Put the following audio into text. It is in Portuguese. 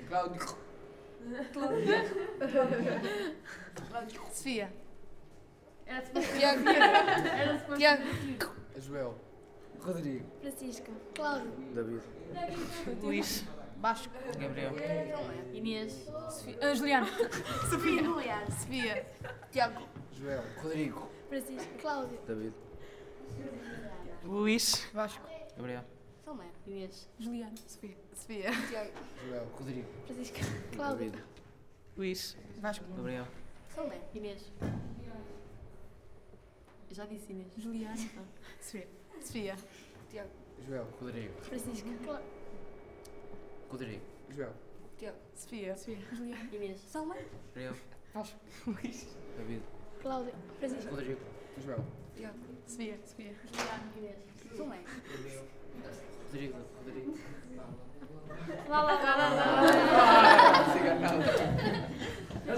Cláudio. Sofia. Era suposto Tiago. Era suposto Tiago. Joel. Rodrigo. Francisca. Cláudio. David. Luís. Vasco. Gabriel. Inês. Juliano. Sofia. Juliano. Sofia. Tiago. Joel. Rodrigo. Francisca. Cláudio. David. Luís. Vasco. Gabriel. Salomé. Inês. Juliano. Sofia. Tiago. Joel. Rodrigo. Francisca. Cláudio. David. Luís. Vasco. Gabriel. Salomé. Inês. Eu já disse Inês. Juliano. Sofia. Sofia. Tiago. Joel. Rodrigo. Francisca. Rodrigo. Joel. Tiago. Sofia. Juliano. Inês. Salomé. Gabriel. Vasco. Luís. David. Cláudio. Francisca. Rodrigo. Joel. Tiago. Sofia. Juliano. Inês. Salomé. Rodrigo. Rodrigo.